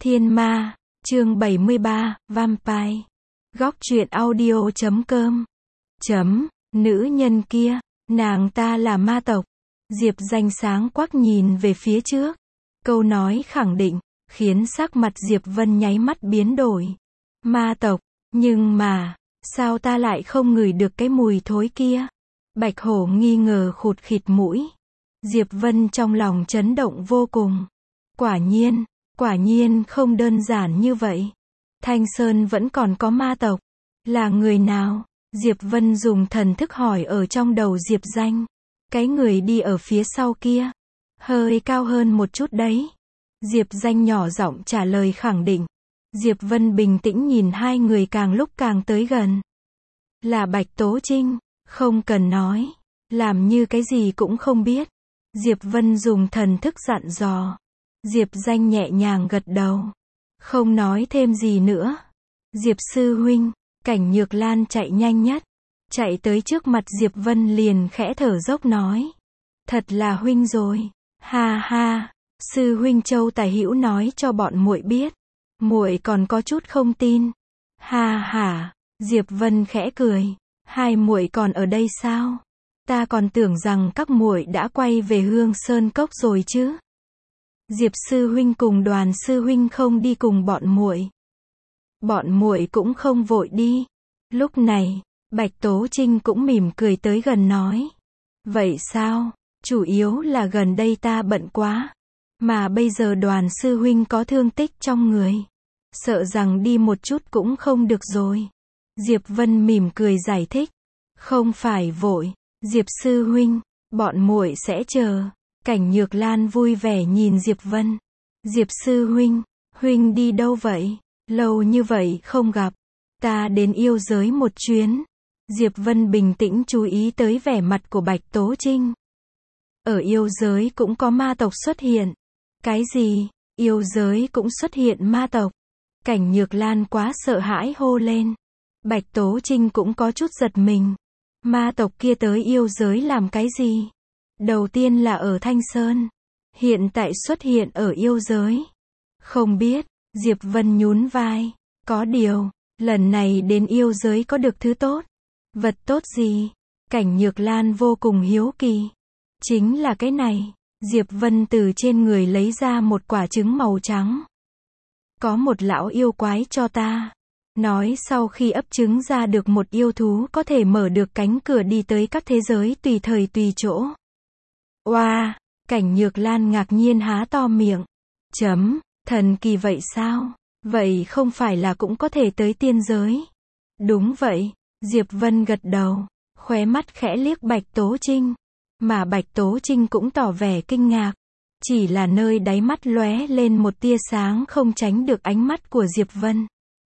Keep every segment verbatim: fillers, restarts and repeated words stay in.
Thiên Ma, chương bảy mươi ba, Vampire. Góc truyện audio chấm com. Chấm, nữ nhân kia, nàng ta là ma tộc. Diệp Danh sáng quắc nhìn về phía trước. Câu nói khẳng định, khiến sắc mặt Diệp Vân nháy mắt biến đổi. Ma tộc, nhưng mà, sao ta lại không ngửi được cái mùi thối kia? Bạch Hổ nghi ngờ khụt khịt mũi. Diệp Vân trong lòng chấn động vô cùng. Quả nhiên, quả nhiên không đơn giản như vậy. Thanh Sơn vẫn còn có ma tộc. Là người nào? Diệp Vân dùng thần thức hỏi ở trong đầu Diệp Danh. Cái người đi ở phía sau kia. Hơi cao hơn một chút đấy. Diệp Danh nhỏ giọng trả lời khẳng định. Diệp Vân bình tĩnh nhìn hai người càng lúc càng tới gần. Là Bạch Tố Trinh, không cần nói. Làm như cái gì cũng không biết. Diệp Vân dùng thần thức dặn dò. Diệp Danh nhẹ nhàng gật đầu. Không nói thêm gì nữa. Diệp sư huynh, Cảnh Nhược Lan chạy nhanh nhất. Chạy tới trước mặt Diệp Vân liền khẽ thở dốc nói. Thật là huynh rồi. Ha ha, sư huynh Châu Tài Hữu nói cho bọn muội biết. Muội còn có chút không tin. Ha ha, Diệp Vân khẽ cười. Hai muội còn ở đây sao? Ta còn tưởng rằng các muội đã quay về Hương Sơn Cốc rồi chứ. Diệp sư huynh cùng Đoàn sư huynh không đi cùng bọn muội. Bọn muội cũng không vội đi. Lúc này, Bạch Tố Trinh cũng mỉm cười tới gần nói. Vậy sao? Chủ yếu là gần đây ta bận quá. Mà bây giờ Đoàn sư huynh có thương tích trong người. Sợ rằng đi một chút cũng không được rồi. Diệp Vân mỉm cười giải thích. Không phải vội, Diệp sư huynh, bọn muội sẽ chờ. Cảnh Nhược Lan vui vẻ nhìn Diệp Vân. Diệp sư huynh, huynh đi đâu vậy? Lâu như vậy không gặp. Ta đến yêu giới một chuyến. Diệp Vân bình tĩnh chú ý tới vẻ mặt của Bạch Tố Trinh. Ở yêu giới cũng có ma tộc xuất hiện. Cái gì? Yêu giới cũng xuất hiện ma tộc. Cảnh Nhược Lan quá sợ hãi hô lên. Bạch Tố Trinh cũng có chút giật mình. Ma tộc kia tới yêu giới làm cái gì? Đầu tiên là ở Thanh Sơn. Hiện tại xuất hiện ở yêu giới. Không biết, Diệp Vân nhún vai. Có điều, lần này đến yêu giới có được thứ tốt. Vật tốt gì? Cảnh Nhược Lan vô cùng hiếu kỳ. Chính là cái này. Diệp Vân từ trên người lấy ra một quả trứng màu trắng. Có một lão yêu quái cho ta. Nói sau khi ấp trứng ra được một yêu thú có thể mở được cánh cửa đi tới các thế giới tùy thời tùy chỗ. Oa, wow, Cảnh Nhược Lan ngạc nhiên há to miệng. Chấm, thần kỳ vậy sao? Vậy không phải là cũng có thể tới tiên giới? Đúng vậy, Diệp Vân gật đầu, khóe mắt khẽ liếc Bạch Tố Trinh. Mà Bạch Tố Trinh cũng tỏ vẻ kinh ngạc. Chỉ là nơi đáy mắt lóe lên một tia sáng không tránh được ánh mắt của Diệp Vân.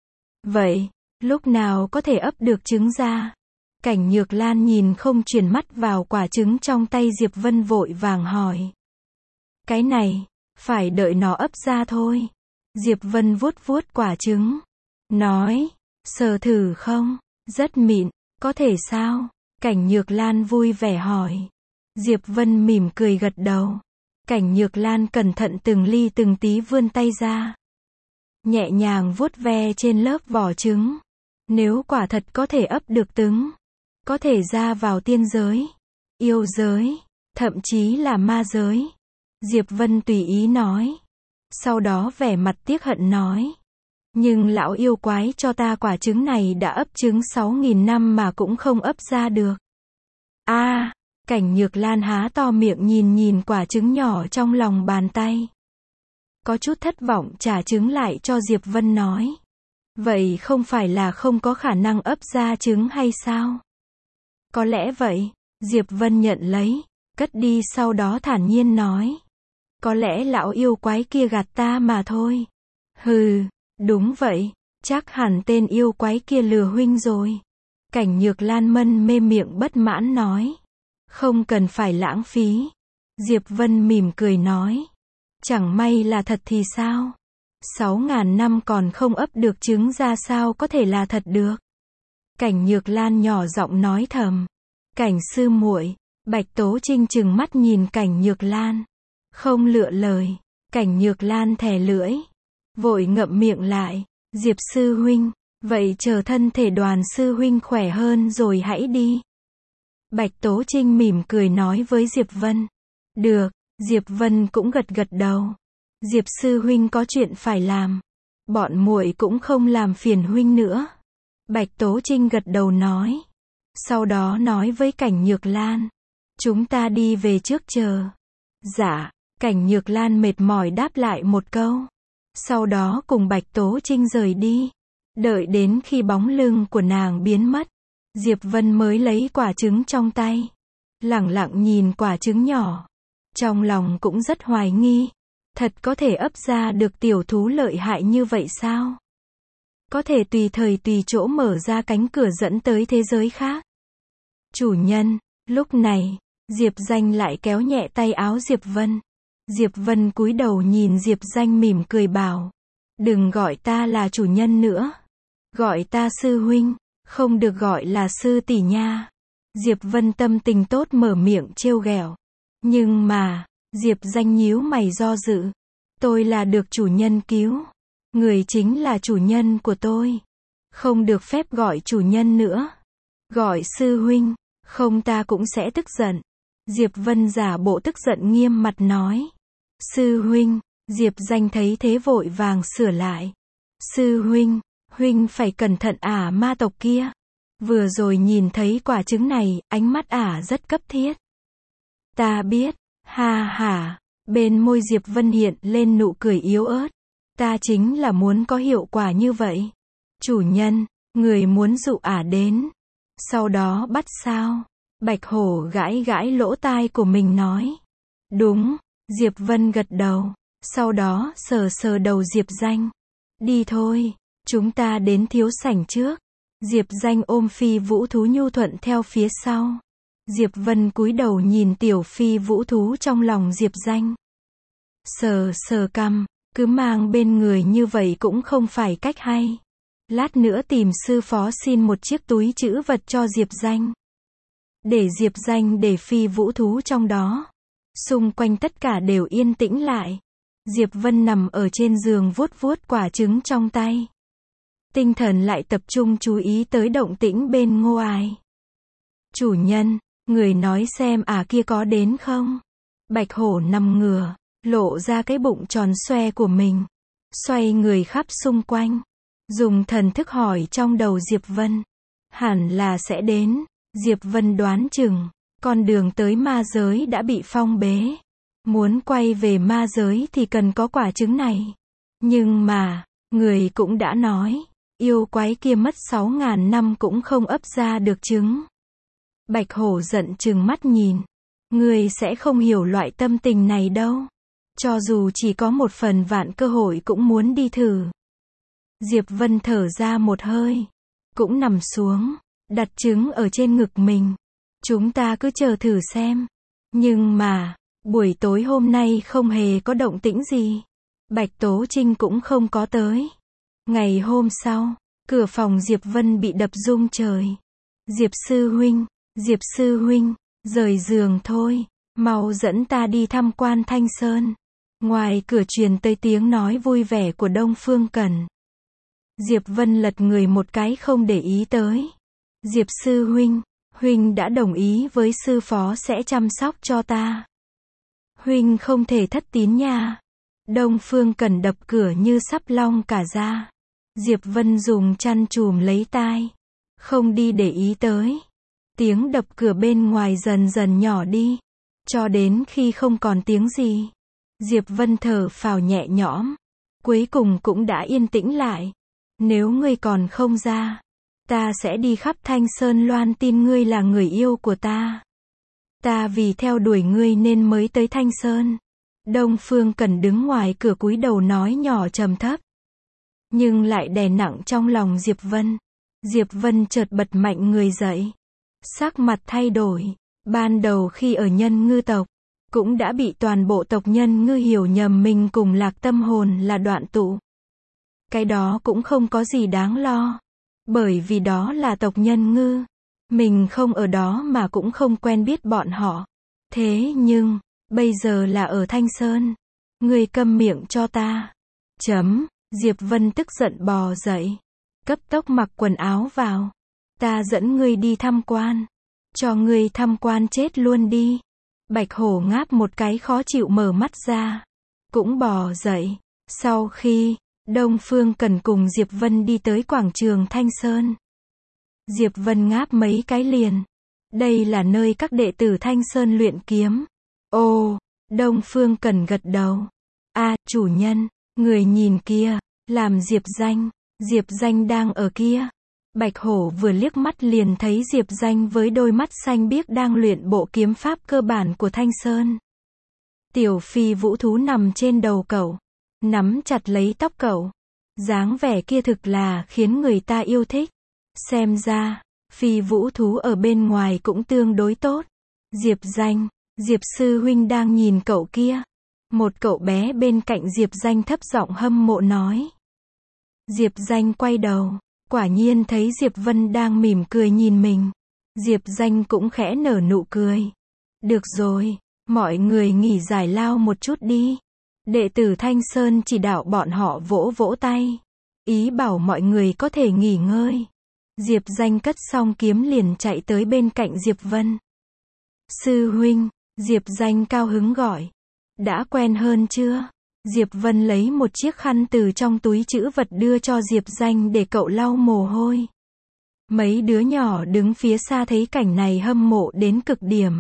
Vậy, lúc nào có thể ấp được trứng ra? Cảnh Nhược Lan nhìn không chuyển mắt vào quả trứng trong tay Diệp Vân vội vàng hỏi. Cái này, phải đợi nó ấp ra thôi. Diệp Vân vuốt vuốt quả trứng. Nói, sờ thử không? Rất mịn, có thể sao? Cảnh Nhược Lan vui vẻ hỏi. Diệp Vân mỉm cười gật đầu. Cảnh Nhược Lan cẩn thận từng ly từng tí vươn tay ra. Nhẹ nhàng vuốt ve trên lớp vỏ trứng. Nếu quả thật có thể ấp được trứng, có thể ra vào tiên giới, yêu giới, thậm chí là ma giới. Diệp Vân tùy ý nói. Sau đó vẻ mặt tiếc hận nói. Nhưng lão yêu quái cho ta quả trứng này đã ấp trứng sáu nghìn năm mà cũng không ấp ra được. A, à, Cảnh Nhược Lan há to miệng nhìn nhìn quả trứng nhỏ trong lòng bàn tay. Có chút thất vọng trả trứng lại cho Diệp Vân nói. Vậy không phải là không có khả năng ấp ra trứng hay sao? Có lẽ vậy, Diệp Vân nhận lấy, cất đi sau đó thản nhiên nói. Có lẽ lão yêu quái kia gạt ta mà thôi. Hừ, đúng vậy, chắc hẳn tên yêu quái kia lừa huynh rồi. Cảnh Nhược Lan mân mê miệng bất mãn nói. Không cần phải lãng phí. Diệp Vân mỉm cười nói. Chẳng may là thật thì sao? Sáu ngàn năm còn không ấp được trứng ra sao có thể là thật được? Cảnh Nhược Lan nhỏ giọng nói thầm. Cảnh sư muội, Bạch Tố Trinh trừng mắt nhìn Cảnh Nhược Lan. Không lựa lời. Cảnh Nhược Lan thè lưỡi. vội ngậm miệng lại. Diệp sư huynh, vậy chờ thân thể Đoàn sư huynh khỏe hơn rồi hãy đi. Bạch Tố Trinh mỉm cười nói với Diệp Vân. Được, Diệp Vân cũng gật gật đầu. Diệp sư huynh có chuyện phải làm. Bọn muội cũng không làm phiền huynh nữa. Bạch Tố Trinh gật đầu nói. Sau đó nói với Cảnh Nhược Lan. Chúng ta đi về trước chờ. Dạ, Cảnh Nhược Lan mệt mỏi đáp lại một câu. Sau đó cùng Bạch Tố Trinh rời đi. Đợi đến khi bóng lưng của nàng biến mất, Diệp Vân mới lấy quả trứng trong tay. Lẳng lặng nhìn quả trứng nhỏ. Trong lòng cũng rất hoài nghi. Thật có thể ấp ra được tiểu thú lợi hại như vậy sao? Có thể tùy thời tùy chỗ mở ra cánh cửa dẫn tới thế giới khác. Chủ nhân, lúc này, Diệp Danh lại kéo nhẹ tay áo Diệp Vân. Diệp Vân cúi đầu nhìn Diệp Danh mỉm cười bảo. Đừng gọi ta là chủ nhân nữa. Gọi ta sư huynh, không được gọi là sư tỷ nha. Diệp Vân tâm tình tốt mở miệng trêu ghẹo. Nhưng mà, Diệp Danh nhíu mày do dự. Tôi là được chủ nhân cứu. Người chính là chủ nhân của tôi. Không được phép gọi chủ nhân nữa. Gọi sư huynh, không ta cũng sẽ tức giận. Diệp Vân giả bộ tức giận nghiêm mặt nói. Sư huynh, Diệp Danh thấy thế vội vàng sửa lại. Sư huynh, huynh phải cẩn thận ả ma tộc kia. Vừa rồi nhìn thấy quả trứng này, ánh mắt ả rất cấp thiết. Ta biết, ha ha, bên môi Diệp Vân hiện lên nụ cười yếu ớt. Ta chính là muốn có hiệu quả như vậy. Chủ nhân, người muốn dụ ả đến. Sau đó bắt sao? Bạch Hổ gãi gãi lỗ tai của mình nói. Đúng, Diệp Vân gật đầu. Sau đó sờ sờ đầu Diệp Danh. Đi thôi, chúng ta đến thiếu sảnh trước. Diệp Danh ôm phi vũ thú nhu thuận theo phía sau. Diệp Vân cúi đầu nhìn tiểu phi vũ thú trong lòng Diệp Danh. Sờ sờ cằm, cứ mang bên người như vậy cũng không phải cách hay. Lát nữa tìm sư phó xin một chiếc túi trữ vật cho Diệp Danh. Để Diệp Danh để phi vũ thú trong đó. Xung quanh tất cả đều yên tĩnh lại. Diệp Vân nằm ở trên giường vuốt vuốt quả trứng trong tay. Tinh thần lại tập trung chú ý tới động tĩnh bên ngoài. Chủ nhân, người nói xem à kia có đến không? Bạch Hổ nằm ngửa, lộ ra cái bụng tròn xoe của mình. Xoay người khắp xung quanh. Dùng thần thức hỏi trong đầu Diệp Vân. Hẳn là sẽ đến. Diệp Vân đoán chừng, con đường tới ma giới đã bị phong bế. Muốn quay về ma giới thì cần có quả trứng này. Nhưng mà, người cũng đã nói, yêu quái kia mất sáu ngàn năm cũng không ấp ra được trứng. Bạch Hổ giận chừng mắt nhìn. Người sẽ không hiểu loại tâm tình này đâu. Cho dù chỉ có một phần vạn cơ hội cũng muốn đi thử. Diệp Vân thở ra một hơi. Cũng nằm xuống. Đặt trứng ở trên ngực mình. Chúng ta cứ chờ thử xem. Nhưng mà, buổi tối hôm nay không hề có động tĩnh gì. Bạch Tố Trinh cũng không có tới. Ngày hôm sau, cửa phòng Diệp Vân bị đập rung trời. Diệp sư huynh, Diệp sư huynh, rời giường thôi. Mau dẫn ta đi tham quan Thanh Sơn. Ngoài cửa truyền tới tiếng nói vui vẻ của Đông Phương Cẩn. Diệp Vân lật người một cái không để ý tới. Diệp sư huynh, huynh đã đồng ý với sư phó sẽ chăm sóc cho ta. Huynh không thể thất tín nha. Đông Phương Cẩn đập cửa như sắp long cả ra. Diệp Vân dùng chăn chùm lấy tai. Không đi để ý tới. Tiếng đập cửa bên ngoài dần dần nhỏ đi. Cho đến khi không còn tiếng gì. Diệp Vân thở phào nhẹ nhõm. Cuối cùng cũng đã yên tĩnh lại. Nếu ngươi còn không ra, ta sẽ đi khắp Thanh Sơn loan tin ngươi là người yêu của ta. Ta vì theo đuổi ngươi nên mới tới Thanh Sơn. Đông Phương Cẩn đứng ngoài cửa cúi đầu nói nhỏ trầm thấp. Nhưng lại đè nặng trong lòng Diệp Vân. Diệp Vân chợt bật mạnh người dậy. Sắc mặt thay đổi. Ban đầu khi ở Nhân Ngư tộc, cũng đã bị toàn bộ tộc Nhân Ngư hiểu nhầm mình cùng Lạc Tâm Hồn là đoạn tụ. Cái đó cũng không có gì đáng lo. Bởi vì đó là tộc Nhân Ngư. Mình không ở đó mà cũng không quen biết bọn họ. Thế nhưng, bây giờ là ở Thanh Sơn. Ngươi câm miệng cho ta. Chấm. Diệp Vân tức giận bò dậy, cấp tốc mặc quần áo vào. Ta dẫn ngươi đi tham quan. Cho ngươi tham quan chết luôn đi. Bạch hổ ngáp một cái khó chịu mở mắt ra. Cũng bò dậy. Sau khi, Đông Phương Cẩn cùng Diệp Vân đi tới quảng trường Thanh Sơn. Diệp Vân ngáp mấy cái liền. Đây là nơi các đệ tử Thanh Sơn luyện kiếm. Ồ, Đông Phương Cẩn gật đầu. A, chủ nhân, người nhìn kia, làm Diệp Danh. Diệp Danh đang ở kia. Bạch hổ vừa liếc mắt liền thấy Diệp Danh với đôi mắt xanh biếc đang luyện bộ kiếm pháp cơ bản của Thanh Sơn. Tiểu phi vũ thú nằm trên đầu cậu, nắm chặt lấy tóc cậu. Dáng vẻ kia thực là khiến người ta yêu thích. Xem ra, phi vũ thú ở bên ngoài cũng tương đối tốt. Diệp Danh, Diệp sư huynh đang nhìn cậu kia. Một cậu bé bên cạnh Diệp Danh thấp giọng hâm mộ nói. Diệp Danh quay đầu, quả nhiên thấy Diệp Vân đang mỉm cười nhìn mình. Diệp Danh cũng khẽ nở nụ cười. Được rồi, mọi người nghỉ giải lao một chút đi. Đệ tử Thanh Sơn chỉ đạo bọn họ vỗ vỗ tay. Ý bảo mọi người có thể nghỉ ngơi. Diệp Danh cất xong kiếm liền chạy tới bên cạnh Diệp Vân. Sư huynh, Diệp Danh cao hứng gọi. Đã quen hơn chưa? Diệp Vân lấy một chiếc khăn từ trong túi trữ vật đưa cho Diệp Danh để cậu lau mồ hôi. Mấy đứa nhỏ đứng phía xa thấy cảnh này hâm mộ đến cực điểm.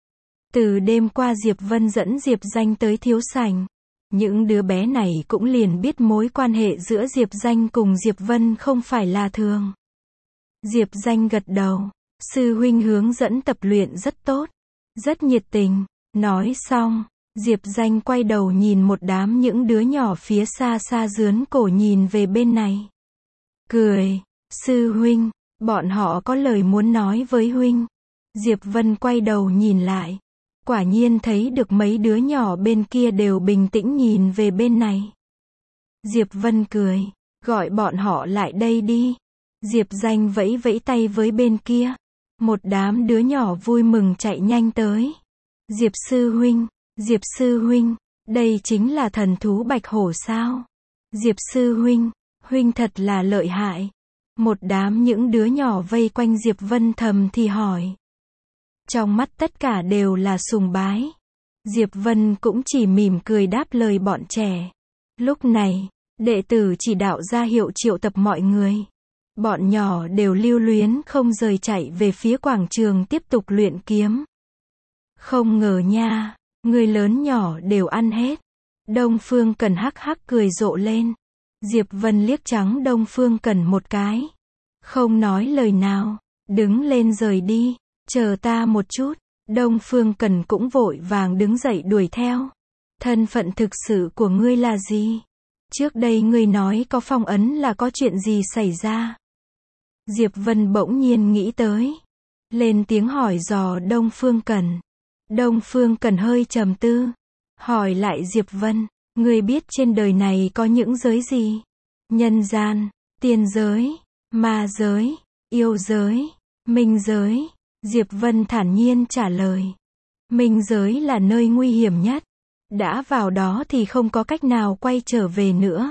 Từ đêm qua Diệp Vân dẫn Diệp Danh tới thiếu sảnh. Những đứa bé này cũng liền biết mối quan hệ giữa Diệp Danh cùng Diệp Vân không phải là thường. Diệp Danh gật đầu. Sư huynh hướng dẫn tập luyện rất tốt. Rất nhiệt tình. Nói xong, Diệp Danh quay đầu nhìn một đám những đứa nhỏ phía xa xa dướn cổ nhìn về bên này. Cười. Sư huynh, bọn họ có lời muốn nói với huynh. Diệp Vân quay đầu nhìn lại. Quả nhiên thấy được mấy đứa nhỏ bên kia đều bình tĩnh nhìn về bên này. Diệp Vân cười. Gọi bọn họ lại đây đi. Diệp Danh vẫy vẫy tay với bên kia. Một đám đứa nhỏ vui mừng chạy nhanh tới. Diệp sư huynh, Diệp sư huynh, đây chính là thần thú bạch hổ sao? Diệp sư huynh, huynh thật là lợi hại. Một đám những đứa nhỏ vây quanh Diệp Vân thầm thì hỏi. Trong mắt tất cả đều là sùng bái. Diệp Vân cũng chỉ mỉm cười đáp lời bọn trẻ. Lúc này, đệ tử chỉ đạo ra hiệu triệu tập mọi người. Bọn nhỏ đều lưu luyến không rời chạy về phía quảng trường tiếp tục luyện kiếm. Không ngờ nha, người lớn nhỏ đều ăn hết. Đông Phương Cẩn hắc hắc cười rộ lên. Diệp Vân liếc trắng Đông Phương Cẩn một cái. Không nói lời nào, đứng lên rời đi. Chờ ta một chút. Đông Phương Cẩn cũng vội vàng đứng dậy đuổi theo. Thân phận thực sự của ngươi là gì? Trước đây ngươi nói có phong ấn là có chuyện gì xảy ra? Diệp Vân bỗng nhiên nghĩ tới. Lên tiếng hỏi dò Đông Phương Cẩn. Đông Phương Cẩn hơi trầm tư. Hỏi lại Diệp Vân. Ngươi biết trên đời này có những giới gì? Nhân gian, tiên giới, ma giới, yêu giới, minh giới. Diệp Vân thản nhiên trả lời. Minh giới là nơi nguy hiểm nhất. Đã vào đó thì không có cách nào quay trở về nữa.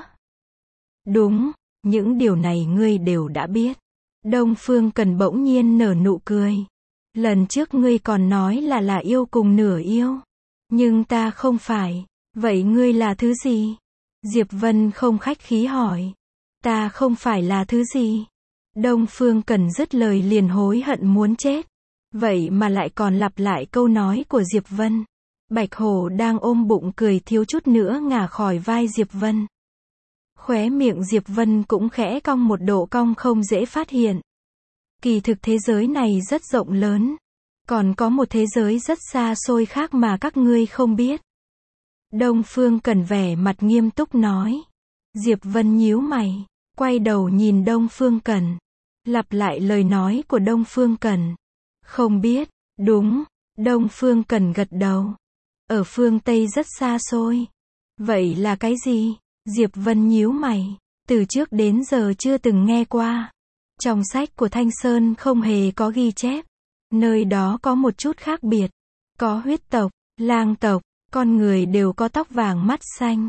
Đúng, những điều này ngươi đều đã biết. Đông Phương Cẩn bỗng nhiên nở nụ cười. Lần trước ngươi còn nói là là yêu cùng nửa yêu. Nhưng ta không phải. Vậy ngươi là thứ gì? Diệp Vân không khách khí hỏi. Ta không phải là thứ gì? Đông Phương Cẩn dứt lời liền hối hận muốn chết. Vậy mà lại còn lặp lại câu nói của Diệp Vân. Bạch hổ đang ôm bụng cười thiếu chút nữa ngả khỏi vai Diệp Vân. Khóe miệng Diệp Vân cũng khẽ cong một độ cong không dễ phát hiện. Kỳ thực thế giới này rất rộng lớn. Còn có một thế giới rất xa xôi khác mà các ngươi không biết. Đông Phương Cẩn vẻ mặt nghiêm túc nói. Diệp Vân nhíu mày, quay đầu nhìn Đông Phương Cẩn. Lặp lại lời nói của Đông Phương Cẩn. Không biết, đúng, Đông Phương Cẩn gật đầu. Ở phương Tây rất xa xôi. Vậy là cái gì? Diệp Vân nhíu mày, từ trước đến giờ chưa từng nghe qua. Trong sách của Thanh Sơn không hề có ghi chép. Nơi đó có một chút khác biệt. Có huyết tộc, lang tộc, con người đều có tóc vàng mắt xanh.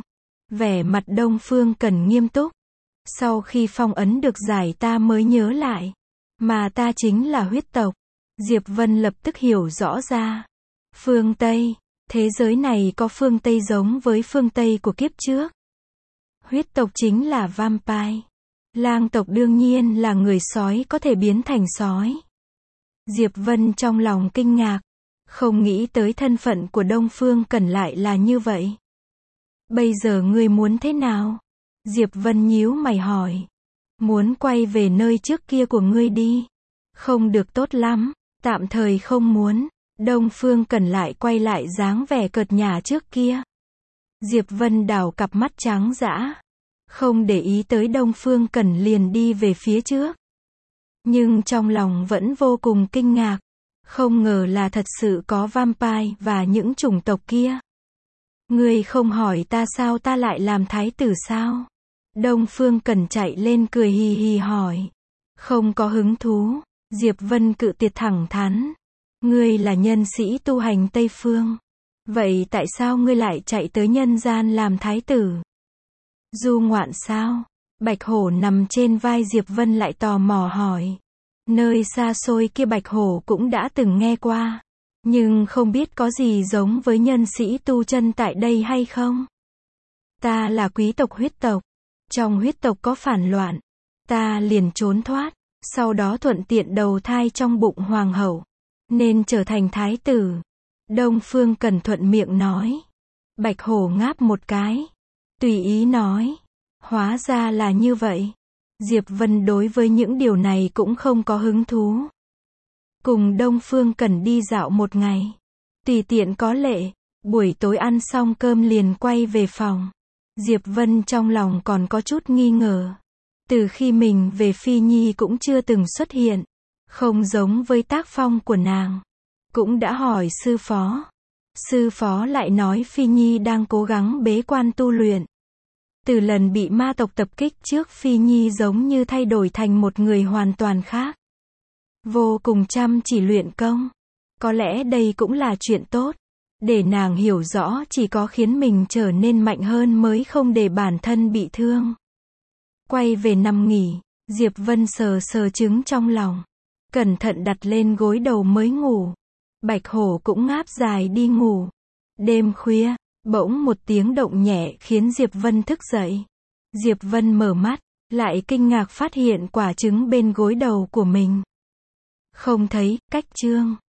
Vẻ mặt Đông Phương Cẩn nghiêm túc. Sau khi phong ấn được giải ta mới nhớ lại. Mà ta chính là huyết tộc. Diệp Vân lập tức hiểu rõ ra. Phương Tây. Thế giới này có phương Tây giống với phương Tây của kiếp trước. Huyết tộc chính là vampire. Lang tộc đương nhiên là người sói có thể biến thành sói. Diệp Vân trong lòng kinh ngạc. Không nghĩ tới thân phận của Đông Phương Cẩn lại là như vậy. Bây giờ ngươi muốn thế nào? Diệp Vân nhíu mày hỏi. Muốn quay về nơi trước kia của ngươi đi. Không được tốt lắm, tạm thời không muốn. Đông Phương Cẩn lại quay lại dáng vẻ cợt nhả trước kia. Diệp Vân đảo cặp mắt trắng dã. Không để ý tới Đông Phương Cẩn liền đi về phía trước. Nhưng trong lòng vẫn vô cùng kinh ngạc. Không ngờ là thật sự có vampire và những chủng tộc kia. Ngươi không hỏi ta sao ta lại làm thái tử sao? Đông Phương Cẩn chạy lên cười hì hì hỏi. Không có hứng thú. Diệp Vân cự tuyệt thẳng thắn. Ngươi là nhân sĩ tu hành Tây Phương. Vậy tại sao ngươi lại chạy tới nhân gian làm thái tử? Du ngoạn sao? Bạch hổ nằm trên vai Diệp Vân lại tò mò hỏi. Nơi xa xôi kia bạch hổ cũng đã từng nghe qua. Nhưng không biết có gì giống với nhân sĩ tu chân tại đây hay không? Ta là quý tộc huyết tộc. Trong huyết tộc có phản loạn. Ta liền trốn thoát. Sau đó thuận tiện đầu thai trong bụng hoàng hậu. Nên trở thành thái tử. Đông Phương Cẩn thuận miệng nói. Bạch hổ ngáp một cái. Tùy ý nói. Hóa ra là như vậy. Diệp Vân đối với những điều này cũng không có hứng thú. Cùng Đông Phương Cẩn đi dạo một ngày. Tùy tiện có lệ. Buổi tối ăn xong cơm liền quay về phòng. Diệp Vân trong lòng còn có chút nghi ngờ. Từ khi mình về Phi Nhi cũng chưa từng xuất hiện. Không giống với tác phong của nàng. Cũng đã hỏi sư phó. Sư phó lại nói Phi Nhi đang cố gắng bế quan tu luyện. Từ lần bị ma tộc tập kích trước Phi Nhi giống như thay đổi thành một người hoàn toàn khác. Vô cùng chăm chỉ luyện công. Có lẽ đây cũng là chuyện tốt. Để nàng hiểu rõ chỉ có khiến mình trở nên mạnh hơn mới không để bản thân bị thương. Quay về nằm nghỉ, Diệp Vân sờ sờ trứng trong lòng. Cẩn thận đặt lên gối đầu mới ngủ. Bạch hổ cũng ngáp dài đi ngủ. Đêm khuya, bỗng một tiếng động nhẹ khiến Diệp Vân thức dậy. Diệp Vân mở mắt, lại kinh ngạc phát hiện quả trứng bên gối đầu của mình. Không thấy, cách chương.